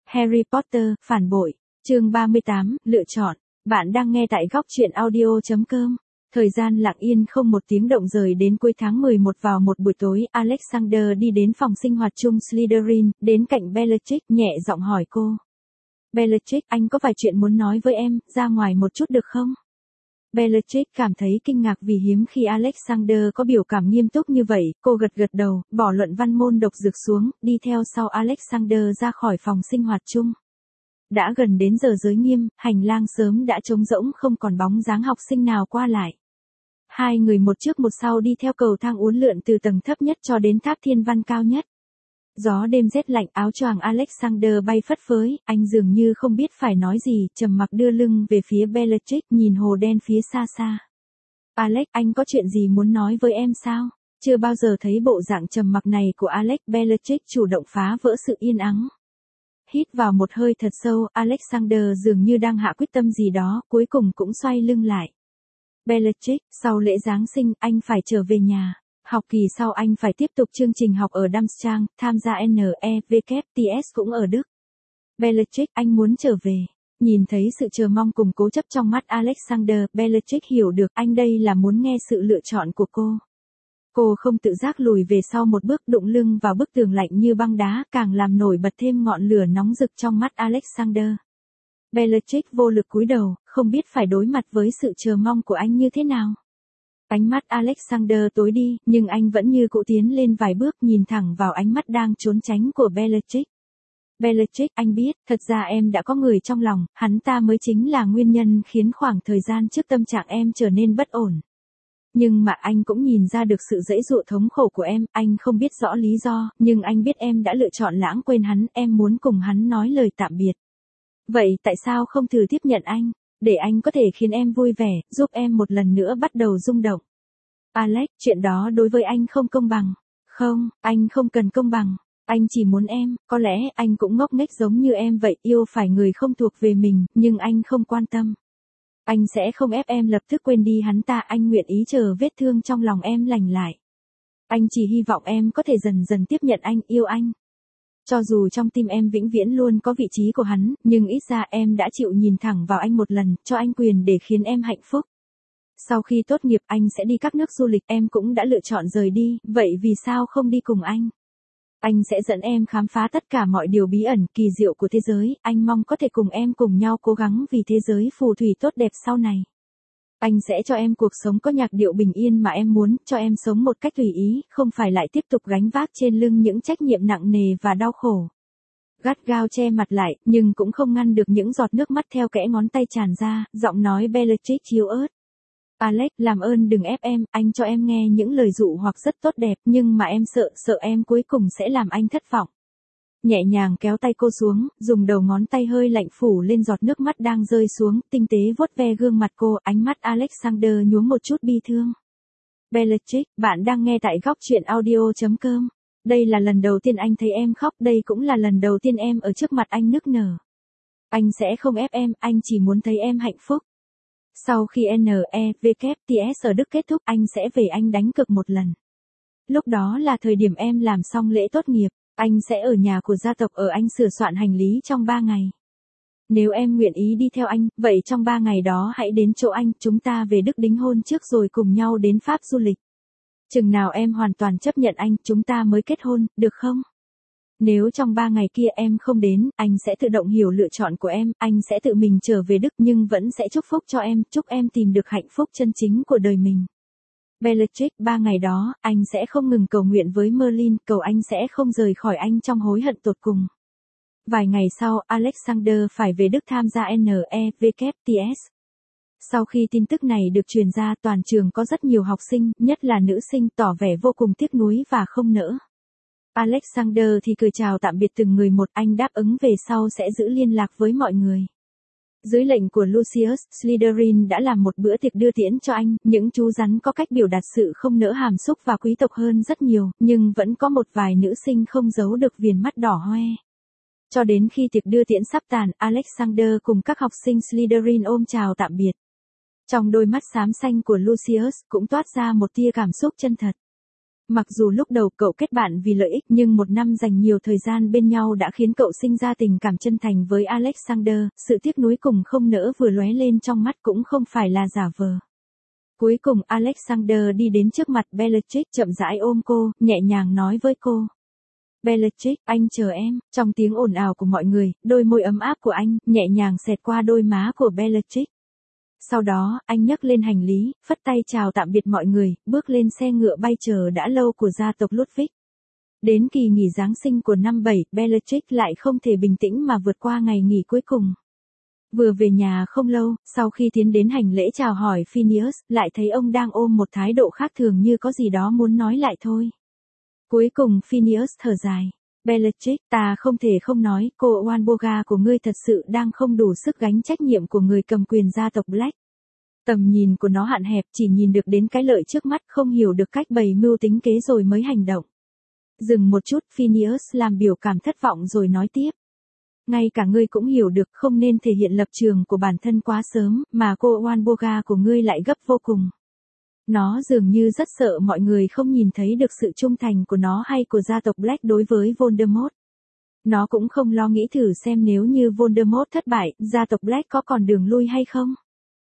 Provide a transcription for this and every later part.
Harry Potter, phản bội. Chương 38, lựa chọn. Bạn đang nghe tại góc truyện audio.com. Thời gian lặng yên không một tiếng động rời đến cuối tháng 11 vào một buổi tối, Alexander đi đến phòng sinh hoạt chung Slytherin, đến cạnh Bellatrix, nhẹ giọng hỏi cô. Bellatrix, anh có vài chuyện muốn nói với em, ra ngoài một chút được không? Bellatrix cảm thấy kinh ngạc vì hiếm khi Alexander có biểu cảm nghiêm túc như vậy, cô gật gật đầu, bỏ luận văn môn độc dược xuống, đi theo sau Alexander ra khỏi phòng sinh hoạt chung. Đã gần đến giờ giới nghiêm, hành lang sớm đã trống rỗng không còn bóng dáng học sinh nào qua lại. Hai người một trước một sau đi theo cầu thang uốn lượn từ tầng thấp nhất cho đến tháp thiên văn cao nhất. Gió đêm rét lạnh, áo choàng Alexander bay phất phới, anh dường như không biết phải nói gì, trầm mặc đưa lưng về phía Bellatrix, nhìn hồ đen phía xa xa. Alex, anh có chuyện gì muốn nói với em sao? Chưa bao giờ thấy bộ dạng trầm mặc này của Alex, Bellatrix chủ động phá vỡ sự yên ắng. Hít vào một hơi thật sâu, Alexander dường như đang hạ quyết tâm gì đó, cuối cùng cũng xoay lưng lại. Bellatrix, sau lễ Giáng sinh, anh phải trở về nhà. Học kỳ sau anh phải tiếp tục chương trình học ở Darmstadt, tham gia NEWTS cũng ở Đức. Bellatrix, anh muốn trở về. Nhìn thấy sự chờ mong cùng cố chấp trong mắt Alexander, Bellatrix hiểu được anh đây là muốn nghe sự lựa chọn của cô. Cô không tự giác lùi về sau một bước, đụng lưng vào bức tường lạnh như băng đá, càng làm nổi bật thêm ngọn lửa nóng rực trong mắt Alexander. Bellatrix vô lực cúi đầu, không biết phải đối mặt với sự chờ mong của anh như thế nào. Ánh mắt Alexander tối đi, nhưng anh vẫn như cũ tiến lên vài bước, nhìn thẳng vào ánh mắt đang trốn tránh của Bellatrix. Bellatrix, anh biết, thật ra em đã có người trong lòng, hắn ta mới chính là nguyên nhân khiến khoảng thời gian trước tâm trạng em trở nên bất ổn. Nhưng mà anh cũng nhìn ra được sự giãy giụa thống khổ của em, anh không biết rõ lý do, nhưng anh biết em đã lựa chọn lãng quên hắn, em muốn cùng hắn nói lời tạm biệt. Vậy tại sao không thử tiếp nhận anh, để anh có thể khiến em vui vẻ, giúp em một lần nữa bắt đầu rung động? Alex, chuyện đó đối với anh không công bằng. Không, anh không cần công bằng. Anh chỉ muốn em, có lẽ anh cũng ngốc nghếch giống như em vậy, yêu phải người không thuộc về mình, nhưng anh không quan tâm. Anh sẽ không ép em lập tức quên đi hắn ta, anh nguyện ý chờ vết thương trong lòng em lành lại. Anh chỉ hy vọng em có thể dần dần tiếp nhận anh, yêu anh. Cho dù trong tim em vĩnh viễn luôn có vị trí của hắn, nhưng ít ra em đã chịu nhìn thẳng vào anh một lần, cho anh quyền để khiến em hạnh phúc. Sau khi tốt nghiệp anh sẽ đi các nước du lịch, em cũng đã lựa chọn rời đi, vậy vì sao không đi cùng anh? Anh sẽ dẫn em khám phá tất cả mọi điều bí ẩn, kỳ diệu của thế giới, anh mong có thể cùng em cùng nhau cố gắng vì thế giới phù thủy tốt đẹp sau này. Anh sẽ cho em cuộc sống có nhạc điệu bình yên mà em muốn, cho em sống một cách tùy ý, không phải lại tiếp tục gánh vác trên lưng những trách nhiệm nặng nề và đau khổ. Gắt gao che mặt lại, nhưng cũng không ngăn được những giọt nước mắt theo kẽ ngón tay tràn ra, giọng nói Bellatrix yếu ớt. Alex, làm ơn đừng ép em, anh cho em nghe những lời dụ hoặc rất tốt đẹp, nhưng mà em sợ em cuối cùng sẽ làm anh thất vọng. Nhẹ nhàng kéo tay cô xuống, dùng đầu ngón tay hơi lạnh phủ lên giọt nước mắt đang rơi xuống, tinh tế vuốt ve gương mặt cô, ánh mắt Alexander nhuốm một chút bi thương. Bellatrix, bạn đang nghe tại góc truyện audio.com. Đây là lần đầu tiên anh thấy em khóc, đây cũng là lần đầu tiên em ở trước mặt anh nức nở. Anh sẽ không ép em, anh chỉ muốn thấy em hạnh phúc. Sau khi NEWTS ở Đức kết thúc, anh sẽ về Anh đánh cược một lần. Lúc đó là thời điểm em làm xong lễ tốt nghiệp, anh sẽ ở nhà của gia tộc ở Anh sửa soạn hành lý trong 3 ngày. Nếu em nguyện ý đi theo anh, vậy trong 3 ngày đó hãy đến chỗ anh, chúng ta về Đức đính hôn trước rồi cùng nhau đến Pháp du lịch. Chừng nào em hoàn toàn chấp nhận anh, chúng ta mới kết hôn, được không? Nếu trong 3 ngày kia em không đến, anh sẽ tự động hiểu lựa chọn của em, anh sẽ tự mình trở về Đức nhưng vẫn sẽ chúc phúc cho em, chúc em tìm được hạnh phúc chân chính của đời mình. Bellatrix, 3 ngày đó, anh sẽ không ngừng cầu nguyện với Merlin, cầu anh sẽ không rời khỏi anh trong hối hận tột cùng. Vài ngày sau, Alexander phải về Đức tham gia NEWTS. Sau khi tin tức này được truyền ra, toàn trường có rất nhiều học sinh, nhất là nữ sinh, tỏ vẻ vô cùng tiếc nuối và không nỡ. Alexander thì cười chào tạm biệt từng người một, anh đáp ứng về sau sẽ giữ liên lạc với mọi người. Dưới lệnh của Lucius, Slytherin đã làm một bữa tiệc đưa tiễn cho anh, những chú rắn có cách biểu đạt sự không nỡ hàm xúc và quý tộc hơn rất nhiều, nhưng vẫn có một vài nữ sinh không giấu được viền mắt đỏ hoe. Cho đến khi tiệc đưa tiễn sắp tàn, Alexander cùng các học sinh Slytherin ôm chào tạm biệt. Trong đôi mắt xám xanh của Lucius cũng toát ra một tia cảm xúc chân thật. Mặc dù lúc đầu cậu kết bạn vì lợi ích nhưng một năm dành nhiều thời gian bên nhau đã khiến cậu sinh ra tình cảm chân thành với Alexander, sự tiếc nuối cùng không nỡ vừa lóe lên trong mắt cũng không phải là giả vờ. Cuối cùng Alexander đi đến trước mặt Bellatrix chậm rãi ôm cô, nhẹ nhàng nói với cô. Bellatrix, anh chờ em. Trong tiếng ồn ào của mọi người, đôi môi ấm áp của anh, nhẹ nhàng xẹt qua đôi má của Bellatrix. Sau đó, anh nhấc lên hành lý, phất tay chào tạm biệt mọi người, bước lên xe ngựa bay chờ đã lâu của gia tộc Ludwig. Đến kỳ nghỉ Giáng sinh của năm 7, Bellatrix lại không thể bình tĩnh mà vượt qua ngày nghỉ cuối cùng. Vừa về nhà không lâu, sau khi tiến đến hành lễ chào hỏi Phineas, lại thấy ông đang ôm một thái độ khác thường như có gì đó muốn nói lại thôi. Cuối cùng Phineas thở dài. Bellatrix, ta không thể không nói, cô Walburga của ngươi thật sự đang không đủ sức gánh trách nhiệm của người cầm quyền gia tộc Black. Tầm nhìn của nó hạn hẹp, chỉ nhìn được đến cái lợi trước mắt, không hiểu được cách bày mưu tính kế rồi mới hành động. Dừng một chút, Phineas làm biểu cảm thất vọng rồi nói tiếp. Ngay cả ngươi cũng hiểu được không nên thể hiện lập trường của bản thân quá sớm, mà cô Walburga của ngươi lại gấp vô cùng. Nó dường như rất sợ mọi người không nhìn thấy được sự trung thành của nó hay của gia tộc Black đối với Voldemort. Nó cũng không lo nghĩ thử xem nếu như Voldemort thất bại, gia tộc Black có còn đường lui hay không.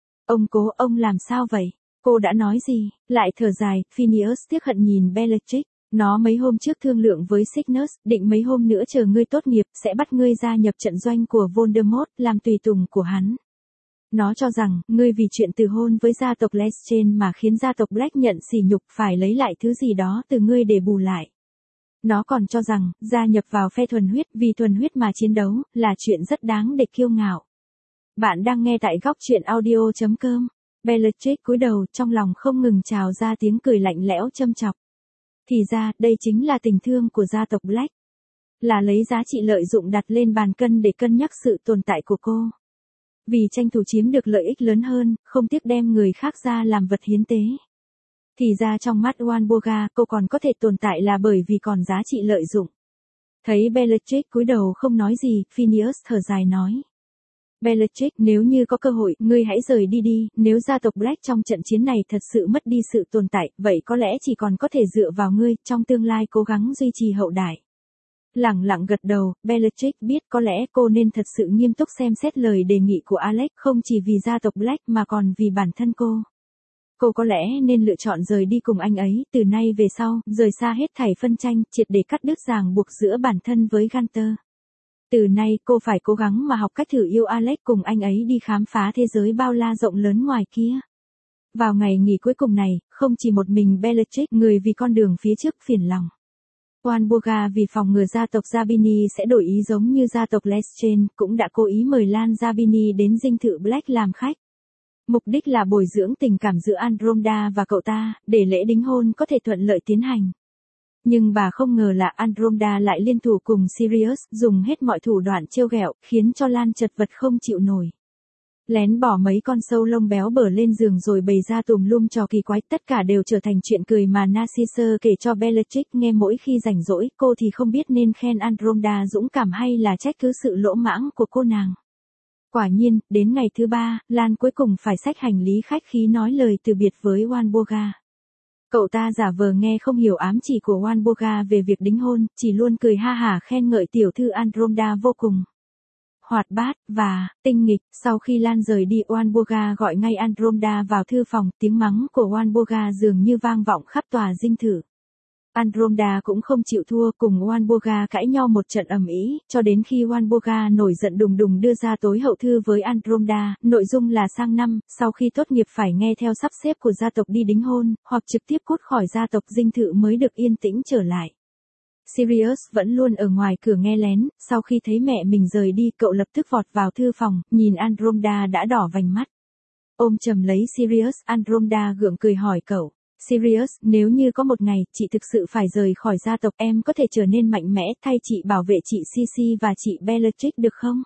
Ông làm sao vậy? Cô đã nói gì? Lại thở dài, Phineas tiếc hận nhìn Bellatrix. Nó mấy hôm trước thương lượng với Cygnus, định mấy hôm nữa chờ ngươi tốt nghiệp, sẽ bắt ngươi gia nhập trận doanh của Voldemort, làm tùy tùng của hắn. Nó cho rằng, ngươi vì chuyện từ hôn với gia tộc Lestrange mà khiến gia tộc Black nhận sỉ nhục phải lấy lại thứ gì đó từ ngươi để bù lại. Nó còn cho rằng, gia nhập vào phe thuần huyết vì thuần huyết mà chiến đấu, là chuyện rất đáng để kiêu ngạo. Bạn đang nghe tại góc truyện audio.com. Bellatrix cúi đầu, trong lòng không ngừng trào ra tiếng cười lạnh lẽo châm chọc. Thì ra, đây chính là tình thương của gia tộc Black. Là lấy giá trị lợi dụng đặt lên bàn cân để cân nhắc sự tồn tại của cô. Vì tranh thủ chiếm được lợi ích lớn hơn, không tiếc đem người khác ra làm vật hiến tế. Thì ra trong mắt Walburga, cô còn có thể tồn tại là bởi vì còn giá trị lợi dụng. Thấy Bellatrix cúi đầu không nói gì, Phineas thở dài nói. Bellatrix, nếu như có cơ hội, ngươi hãy rời đi đi, nếu gia tộc Black trong trận chiến này thật sự mất đi sự tồn tại, vậy có lẽ chỉ còn có thể dựa vào ngươi, trong tương lai cố gắng duy trì hậu đại. Lẳng lặng gật đầu, Bellatrix biết có lẽ cô nên thật sự nghiêm túc xem xét lời đề nghị của Alex, không chỉ vì gia tộc Black mà còn vì bản thân cô. Cô có lẽ nên lựa chọn rời đi cùng anh ấy, từ nay về sau, rời xa hết thảy phân tranh, triệt để cắt đứt ràng buộc giữa bản thân với Gunther. Từ nay cô phải cố gắng mà học cách thử yêu Alex cùng anh ấy đi khám phá thế giới bao la rộng lớn ngoài kia. Vào ngày nghỉ cuối cùng này, không chỉ một mình Bellatrix người vì con đường phía trước phiền lòng. Walburga vì phòng ngừa gia tộc Zabini sẽ đổi ý giống như gia tộc Lestrange, cũng đã cố ý mời Lan Zabini đến dinh thự Black làm khách. Mục đích là bồi dưỡng tình cảm giữa Andromeda và cậu ta, để lễ đính hôn có thể thuận lợi tiến hành. Nhưng bà không ngờ là Andromeda lại liên thủ cùng Sirius, dùng hết mọi thủ đoạn trêu ghẹo, khiến cho Lan chật vật không chịu nổi. Lén bỏ mấy con sâu lông béo bở lên giường rồi bày ra tùm lum trò kỳ quái, tất cả đều trở thành chuyện cười mà Narcissa kể cho Bellatrix nghe mỗi khi rảnh rỗi, cô thì không biết nên khen Andromeda dũng cảm hay là trách cứ sự lỗ mãng của cô nàng. Quả nhiên, đến ngày thứ 3, Lan cuối cùng phải xách hành lý khách khí nói lời từ biệt với Walburga. Cậu ta giả vờ nghe không hiểu ám chỉ của Walburga về việc đính hôn, chỉ luôn cười ha hả khen ngợi tiểu thư Andromeda vô cùng hoạt bát và tinh nghịch. Sau khi Lan rời đi, Walburga gọi ngay Andromeda vào thư phòng, tiếng mắng của Walburga dường như vang vọng khắp tòa dinh thự. Andromeda cũng không chịu thua, cùng Walburga cãi nhau một trận ầm ĩ, cho đến khi Walburga nổi giận đùng đùng đưa ra tối hậu thư với Andromeda, nội dung là sang năm, sau khi tốt nghiệp phải nghe theo sắp xếp của gia tộc đi đính hôn, hoặc trực tiếp cút khỏi gia tộc dinh thự mới được yên tĩnh trở lại. Sirius vẫn luôn ở ngoài cửa nghe lén, sau khi thấy mẹ mình rời đi, cậu lập tức vọt vào thư phòng, nhìn Andromeda đã đỏ vành mắt. Ôm chầm lấy Sirius, Andromeda gượng cười hỏi cậu. Sirius, nếu như có một ngày, chị thực sự phải rời khỏi gia tộc, em có thể trở nên mạnh mẽ, thay chị bảo vệ chị Sisi và chị Bellatrix được không?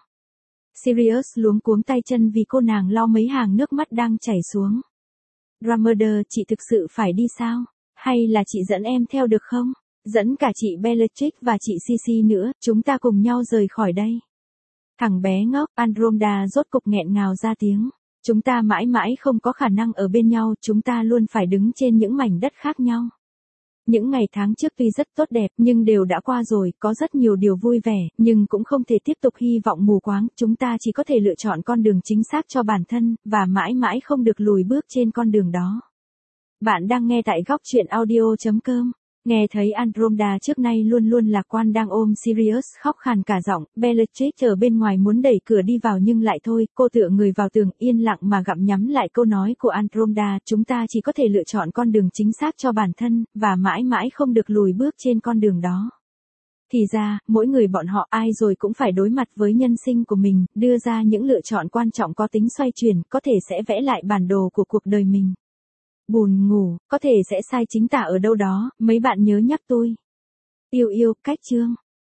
Sirius luống cuống tay chân vì cô nàng lau mấy hàng nước mắt đang chảy xuống. Dumbledore, chị thực sự phải đi sao? Hay là chị dẫn em theo được không? Dẫn cả chị Bellatrix và chị Sisi nữa, chúng ta cùng nhau rời khỏi đây. Thằng bé ngốc, Andromeda rốt cục nghẹn ngào ra tiếng. Chúng ta mãi mãi không có khả năng ở bên nhau, chúng ta luôn phải đứng trên những mảnh đất khác nhau. Những ngày tháng trước tuy rất tốt đẹp nhưng đều đã qua rồi, có rất nhiều điều vui vẻ, nhưng cũng không thể tiếp tục hy vọng mù quáng, chúng ta chỉ có thể lựa chọn con đường chính xác cho bản thân, và mãi mãi không được lùi bước trên con đường đó. Bạn đang nghe tại góc chuyện audio.com. Nghe thấy Andromeda trước nay luôn luôn lạc quan đang ôm Sirius khóc khàn cả giọng, Bellatrix ở bên ngoài muốn đẩy cửa đi vào nhưng lại thôi, cô tựa người vào tường yên lặng mà gặm nhắm lại câu nói của Andromeda, chúng ta chỉ có thể lựa chọn con đường chính xác cho bản thân, và mãi mãi không được lùi bước trên con đường đó. Thì ra, mỗi người bọn họ ai rồi cũng phải đối mặt với nhân sinh của mình, đưa ra những lựa chọn quan trọng có tính xoay chuyển, có thể sẽ vẽ lại bản đồ của cuộc đời mình. Buồn ngủ, có thể sẽ sai chính tả ở đâu đó, mấy bạn nhớ nhắc tôi. Yêu yêu, cách chương.